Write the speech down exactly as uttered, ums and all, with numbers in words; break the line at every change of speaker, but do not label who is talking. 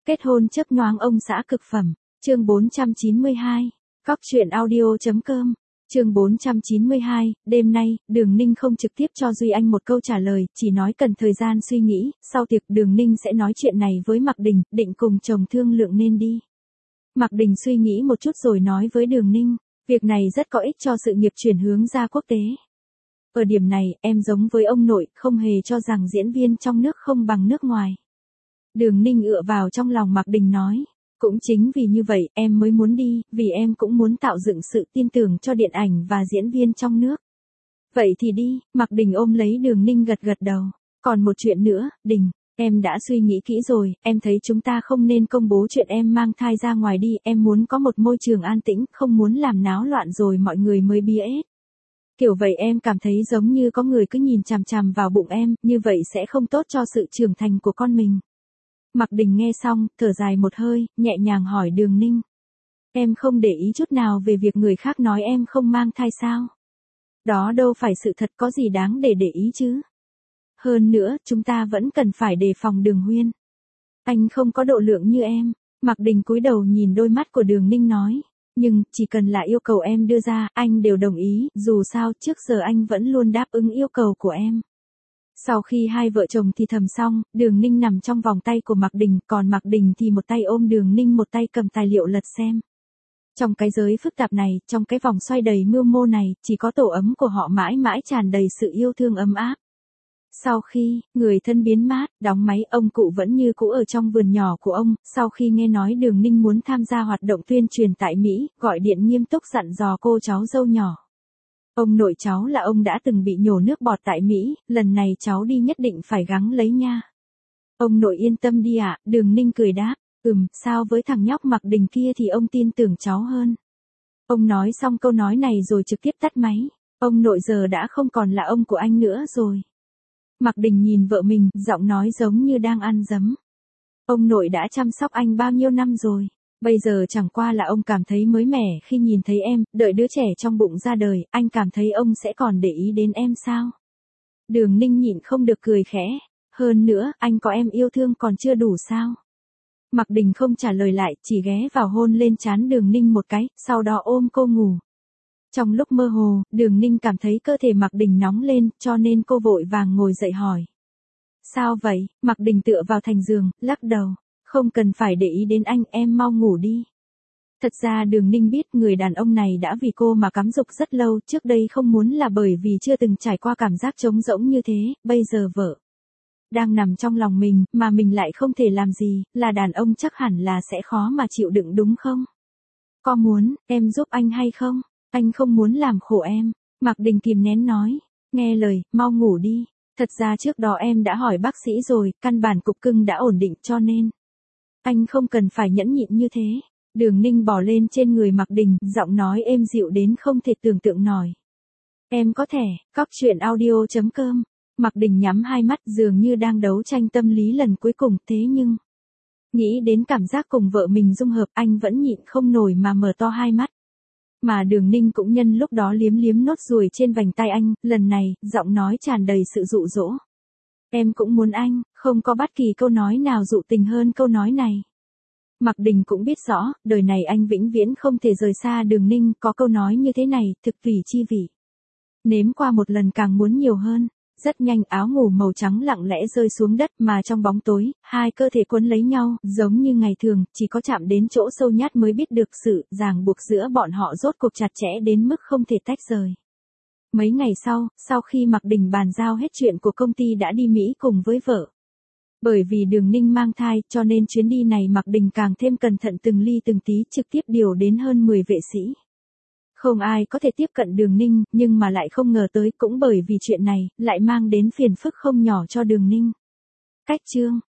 Kết hôn chớp nhoáng ông xã cực phẩm, chương bốn trăm chín mươi hai, cóc truyện audio.com, chương bốn trăm chín mươi hai, đêm nay, Đường Ninh không trực tiếp cho Duy Anh một câu trả lời, chỉ nói cần thời gian suy nghĩ, sau tiệc Đường Ninh sẽ nói chuyện này với Mạc Đình, định cùng chồng thương lượng nên đi. Mạc Đình suy nghĩ một chút rồi nói với Đường Ninh, việc này rất có ích cho sự nghiệp chuyển hướng ra quốc tế. Ở điểm này, em giống với ông nội, không hề cho rằng diễn viên trong nước không bằng nước ngoài. Đường Ninh ựa vào trong lòng Mạc Đình nói, cũng chính vì như vậy em mới muốn đi, vì em cũng muốn tạo dựng sự tin tưởng cho điện ảnh và diễn viên trong nước. Vậy thì đi, Mạc Đình ôm lấy Đường Ninh gật gật đầu. Còn một chuyện nữa, Đình, em đã suy nghĩ kỹ rồi, em thấy chúng ta không nên công bố chuyện em mang thai ra ngoài đi, em muốn có một môi trường an tĩnh, không muốn làm náo loạn rồi mọi người mới bia ết. Kiểu vậy em cảm thấy giống như có người cứ nhìn chằm chằm vào bụng em, như vậy sẽ không tốt cho sự trưởng thành của con mình. Mạc Đình nghe xong, thở dài một hơi, nhẹ nhàng hỏi Đường Ninh. Em không để ý chút nào về việc người khác nói em không mang thai sao? Đó đâu phải sự thật, có gì đáng để để ý chứ? Hơn nữa, chúng ta vẫn cần phải đề phòng Đường Huyên. Anh không có độ lượng như em. Mạc Đình cúi đầu nhìn đôi mắt của Đường Ninh nói. Nhưng, chỉ cần là yêu cầu em đưa ra, anh đều đồng ý, dù sao trước giờ anh vẫn luôn đáp ứng yêu cầu của em. Sau khi hai vợ chồng thì thầm xong, Đường Ninh nằm trong vòng tay của Mạc Đình, còn Mạc Đình thì một tay ôm Đường Ninh một tay cầm tài liệu lật xem. Trong cái giới phức tạp này, trong cái vòng xoay đầy mưu mô này, chỉ có tổ ấm của họ mãi mãi tràn đầy sự yêu thương ấm áp. Sau khi, người thân biến mát, đóng máy, ông cụ vẫn như cũ ở trong vườn nhỏ của ông, sau khi nghe nói Đường Ninh muốn tham gia hoạt động tuyên truyền tại Mỹ, gọi điện nghiêm túc dặn dò cô cháu dâu nhỏ. Ông nội cháu là ông đã từng bị nhổ nước bọt tại Mỹ, lần này cháu đi nhất định phải gắng lấy nha. Ông nội yên tâm đi ạ, Đường Ninh cười đáp, ừm, sao với thằng nhóc Mạc Đình kia thì ông tin tưởng cháu hơn. Ông nói xong câu nói này rồi trực tiếp tắt máy, ông nội giờ đã không còn là ông của anh nữa rồi. Mạc Đình nhìn vợ mình, giọng nói giống như đang ăn dấm. Ông nội đã chăm sóc anh bao nhiêu năm rồi. Bây giờ chẳng qua là ông cảm thấy mới mẻ khi nhìn thấy em, đợi đứa trẻ trong bụng ra đời, anh cảm thấy ông sẽ còn để ý đến em sao? Đường Ninh nhịn không được cười khẽ. Hơn nữa, anh có em yêu thương còn chưa đủ sao? Mạc Đình không trả lời lại, chỉ ghé vào hôn lên trán Đường Ninh một cái, sau đó ôm cô ngủ. Trong lúc mơ hồ, Đường Ninh cảm thấy cơ thể Mạc Đình nóng lên, cho nên cô vội vàng ngồi dậy hỏi. Sao vậy? Mạc Đình tựa vào thành giường, lắc đầu. Không cần phải để ý đến anh, em mau ngủ đi. Thật ra Đường Ninh biết người đàn ông này đã vì cô mà cắm dục rất lâu, trước đây không muốn là bởi vì chưa từng trải qua cảm giác trống rỗng như thế, bây giờ vợ đang nằm trong lòng mình, mà mình lại không thể làm gì, là đàn ông chắc hẳn là sẽ khó mà chịu đựng đúng không? Có muốn, em giúp anh hay không? Anh không muốn làm khổ em. Mạc Đình kìm nén nói, nghe lời, mau ngủ đi. Thật ra trước đó em đã hỏi bác sĩ rồi, căn bản cục cưng đã ổn định cho nên anh không cần phải nhẫn nhịn như thế. Đường Ninh bò lên trên người Mạc Đình, giọng nói êm dịu đến không thể tưởng tượng nổi. Em có thể, cóc truyện audio.com. Mạc Đình nhắm hai mắt dường như đang đấu tranh tâm lý lần cuối cùng, thế nhưng nghĩ đến cảm giác cùng vợ mình dung hợp, anh vẫn nhịn không nổi mà mở to hai mắt. Mà Đường Ninh cũng nhân lúc đó liếm liếm nốt ruồi trên vành tay anh, lần này, giọng nói tràn đầy sự dụ dỗ. Em cũng muốn anh, không có bất kỳ câu nói nào dụ tình hơn câu nói này. Mạc Đình cũng biết rõ, đời này anh vĩnh viễn không thể rời xa Đường Ninh, có câu nói như thế này, thực tùy chi vị. Nếm qua một lần càng muốn nhiều hơn. Rất nhanh áo ngủ màu trắng lặng lẽ rơi xuống đất, mà trong bóng tối, hai cơ thể quấn lấy nhau, giống như ngày thường, chỉ có chạm đến chỗ sâu nhát mới biết được sự ràng buộc giữa bọn họ rốt cuộc chặt chẽ đến mức không thể tách rời. Mấy ngày sau, sau khi Mạc Đình bàn giao hết chuyện của công ty đã đi Mỹ cùng với vợ. Bởi vì Đường Ninh mang thai, cho nên chuyến đi này Mạc Đình càng thêm cẩn thận từng ly từng tí, trực tiếp điều đến hơn mười vệ sĩ. Không ai có thể tiếp cận Đường Ninh, nhưng mà lại không ngờ tới, cũng bởi vì chuyện này, lại mang đến phiền phức không nhỏ cho Đường Ninh. Cách chương